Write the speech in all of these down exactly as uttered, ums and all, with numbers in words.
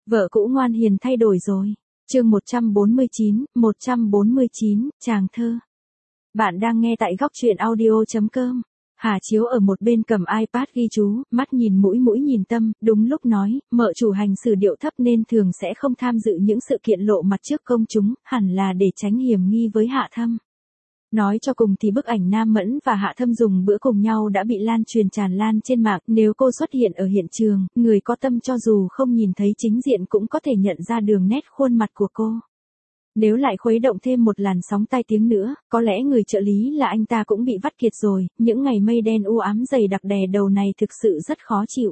Vợ cũ ngoan hiền thay đổi rồi. Chương một trăm bốn mươi chín, một trăm bốn mươi chín, chàng thơ. Bạn đang nghe tại góc truyện audio chấm com. Hà Chiếu ở một bên cầm iPad ghi chú, mắt nhìn mũi mũi nhìn tâm, đúng lúc nói, mợ chủ hành xử điệu thấp nên thường sẽ không tham dự những sự kiện lộ mặt trước công chúng, hẳn là để tránh hiểm nghi với Hạ Thâm. Nói cho cùng thì bức ảnh Nam Mẫn và Hạ Thâm dùng bữa cùng nhau đã bị lan truyền tràn lan trên mạng, nếu cô xuất hiện ở hiện trường, người có tâm cho dù không nhìn thấy chính diện cũng có thể nhận ra đường nét khuôn mặt của cô. Nếu lại khuấy động thêm một làn sóng tai tiếng nữa, có lẽ người trợ lý là anh ta cũng bị vắt kiệt rồi, những ngày mây đen u ám dày đặc đè đầu này thực sự rất khó chịu.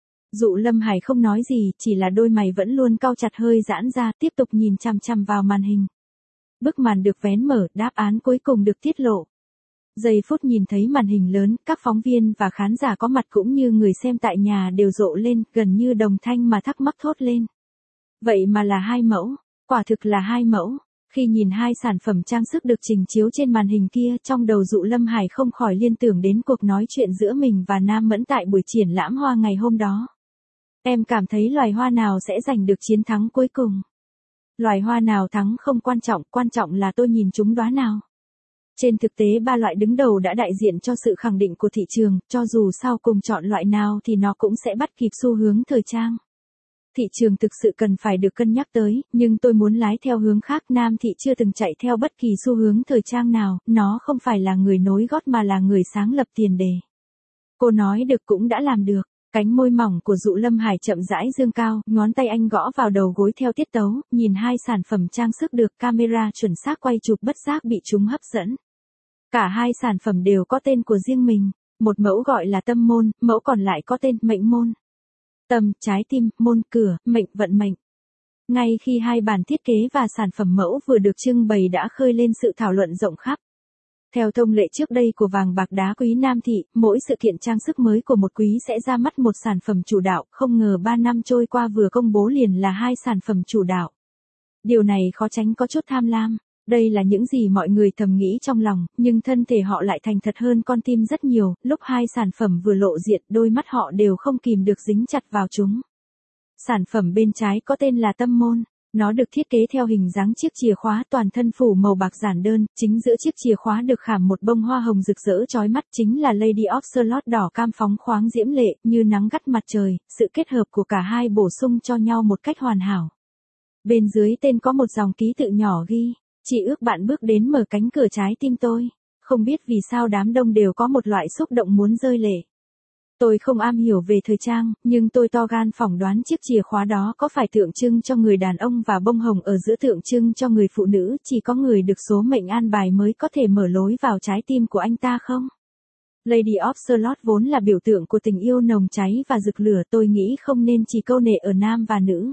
Dụ Lâm Hải không nói gì, chỉ là đôi mày vẫn luôn cau chặt hơi giãn ra, tiếp tục nhìn chằm chằm vào màn hình. Bức màn được vén mở, đáp án cuối cùng được tiết lộ. Giây phút nhìn thấy màn hình lớn, các phóng viên và khán giả có mặt cũng như người xem tại nhà đều rộ lên, gần như đồng thanh mà thắc mắc thốt lên. Vậy mà là hai mẫu, quả thực là hai mẫu. Khi nhìn hai sản phẩm trang sức được trình chiếu trên màn hình kia, trong đầu Dụ Lâm Hải không khỏi liên tưởng đến cuộc nói chuyện giữa mình và Nam Mẫn tại buổi triển lãm hoa ngày hôm đó. Em cảm thấy loài hoa nào sẽ giành được chiến thắng cuối cùng? Loài hoa nào thắng không quan trọng, quan trọng là tôi nhìn chúng đóa nào. Trên thực tế ba loại đứng đầu đã đại diện cho sự khẳng định của thị trường, cho dù sau cùng chọn loại nào thì nó cũng sẽ bắt kịp xu hướng thời trang. Thị trường thực sự cần phải được cân nhắc tới, nhưng tôi muốn lái theo hướng khác. Nam Thị chưa từng chạy theo bất kỳ xu hướng thời trang nào, nó không phải là người nối gót mà là người sáng lập tiền đề. Cô nói được cũng đã làm được. Cánh môi mỏng của Dụ Lâm Hải chậm rãi dương cao, ngón tay anh gõ vào đầu gối theo tiết tấu, nhìn hai sản phẩm trang sức được camera chuẩn xác quay chụp bất giác bị chúng hấp dẫn. Cả hai sản phẩm đều có tên của riêng mình, một mẫu gọi là tâm môn, mẫu còn lại có tên mệnh môn. Tâm, trái tim, môn, cửa, mệnh, vận mệnh. Ngay khi hai bản thiết kế và sản phẩm mẫu vừa được trưng bày đã khơi lên sự thảo luận rộng khắp. Theo thông lệ trước đây của vàng bạc đá quý Nam Thị, mỗi sự kiện trang sức mới của một quý sẽ ra mắt một sản phẩm chủ đạo, không ngờ ba năm trôi qua vừa công bố liền là hai sản phẩm chủ đạo. Điều này khó tránh có chút tham lam, đây là những gì mọi người thầm nghĩ trong lòng, nhưng thân thể họ lại thành thật hơn con tim rất nhiều, lúc hai sản phẩm vừa lộ diện đôi mắt họ đều không kìm được dính chặt vào chúng. Sản phẩm bên trái có tên là Tâm Môn. Nó được thiết kế theo hình dáng chiếc chìa khóa toàn thân phủ màu bạc giản đơn, chính giữa chiếc chìa khóa được khảm một bông hoa hồng rực rỡ chói mắt chính là Lady of Shalott đỏ cam phóng khoáng diễm lệ, như nắng gắt mặt trời, sự kết hợp của cả hai bổ sung cho nhau một cách hoàn hảo. Bên dưới tên có một dòng ký tự nhỏ ghi, chỉ ước bạn bước đến mở cánh cửa trái tim tôi. Không biết vì sao đám đông đều có một loại xúc động muốn rơi lệ. Tôi không am hiểu về thời trang, nhưng tôi to gan phỏng đoán chiếc chìa khóa đó có phải tượng trưng cho người đàn ông và bông hồng ở giữa tượng trưng cho người phụ nữ, chỉ có người được số mệnh an bài mới có thể mở lối vào trái tim của anh ta không? Lady of Shalott vốn là biểu tượng của tình yêu nồng cháy và rực lửa, tôi nghĩ không nên chỉ câu nệ ở nam và nữ.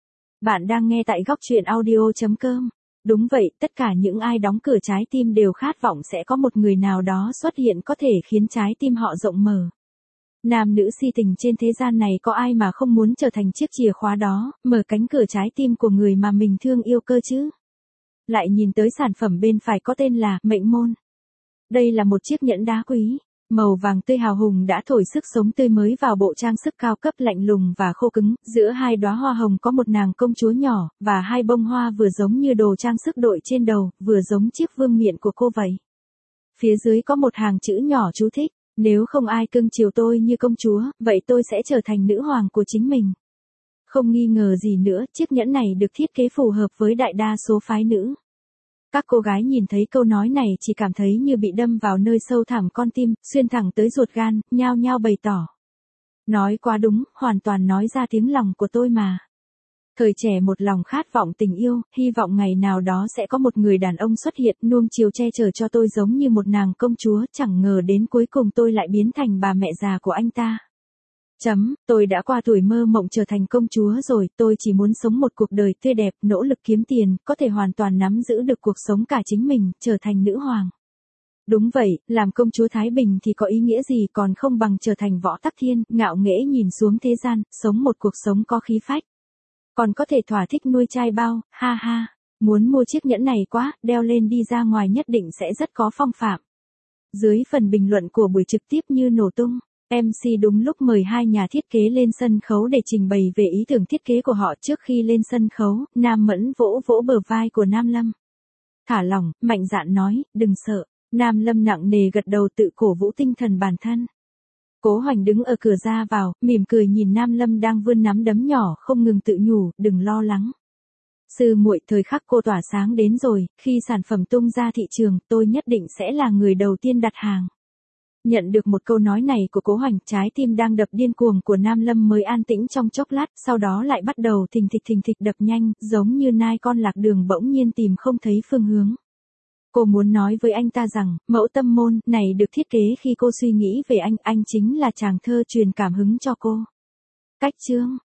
Bạn đang nghe tại góc truyện audio chấm com. Đúng vậy, tất cả những ai đóng cửa trái tim đều khát vọng sẽ có một người nào đó xuất hiện có thể khiến trái tim họ rộng mở. Nam nữ si tình trên thế gian này có ai mà không muốn trở thành chiếc chìa khóa đó, mở cánh cửa trái tim của người mà mình thương yêu cơ chứ? Lại nhìn tới sản phẩm bên phải có tên là Mệnh Môn. Đây là một chiếc nhẫn đá quý, màu vàng tươi hào hùng đã thổi sức sống tươi mới vào bộ trang sức cao cấp lạnh lùng và khô cứng, giữa hai đóa hoa hồng có một nàng công chúa nhỏ, và hai bông hoa vừa giống như đồ trang sức đội trên đầu, vừa giống chiếc vương miện của cô vậy. Phía dưới có một hàng chữ nhỏ chú thích. Nếu không ai cưng chiều tôi như công chúa, vậy tôi sẽ trở thành nữ hoàng của chính mình. Không nghi ngờ gì nữa, chiếc nhẫn này được thiết kế phù hợp với đại đa số phái nữ. Các cô gái nhìn thấy câu nói này chỉ cảm thấy như bị đâm vào nơi sâu thẳm con tim, xuyên thẳng tới ruột gan, nhao nhao bày tỏ. Nói quá đúng, hoàn toàn nói ra tiếng lòng của tôi mà. Thời trẻ một lòng khát vọng tình yêu, hy vọng ngày nào đó sẽ có một người đàn ông xuất hiện nuông chiều che chở cho tôi giống như một nàng công chúa, chẳng ngờ đến cuối cùng tôi lại biến thành bà mẹ già của anh ta. Chấm, tôi đã qua tuổi mơ mộng trở thành công chúa rồi, tôi chỉ muốn sống một cuộc đời tươi đẹp, nỗ lực kiếm tiền, có thể hoàn toàn nắm giữ được cuộc sống cả chính mình, trở thành nữ hoàng. Đúng vậy, làm công chúa Thái Bình thì có ý nghĩa gì còn không bằng trở thành Võ Tắc Thiên, ngạo nghễ nhìn xuống thế gian, sống một cuộc sống có khí phách. Còn có thể thỏa thích nuôi trai bao, ha ha, muốn mua chiếc nhẫn này quá, đeo lên đi ra ngoài nhất định sẽ rất có phong phạm. Dưới phần bình luận của buổi trực tiếp như nổ tung, em xê đúng lúc mời hai nhà thiết kế lên sân khấu để trình bày về ý tưởng thiết kế của họ. Trước khi lên sân khấu, Nam Mẫn vỗ vỗ bờ vai của Nam Lâm. Thả lỏng, mạnh dạn nói, đừng sợ. Nam Lâm nặng nề gật đầu tự cổ vũ tinh thần bản thân. Cố Hoành đứng ở cửa ra vào, mỉm cười nhìn Nam Lâm đang vươn nắm đấm nhỏ không ngừng tự nhủ, đừng lo lắng. Sư muội, thời khắc cô tỏa sáng đến rồi, khi sản phẩm tung ra thị trường, tôi nhất định sẽ là người đầu tiên đặt hàng. Nhận được một câu nói này của Cố Hoành, trái tim đang đập điên cuồng của Nam Lâm mới an tĩnh trong chốc lát, sau đó lại bắt đầu thình thịch thình thịch đập nhanh, giống như nai con lạc đường bỗng nhiên tìm không thấy phương hướng. Cô muốn nói với anh ta rằng, mẫu tâm môn này được thiết kế khi cô suy nghĩ về anh, anh chính là chàng thơ truyền cảm hứng cho cô. Cách chương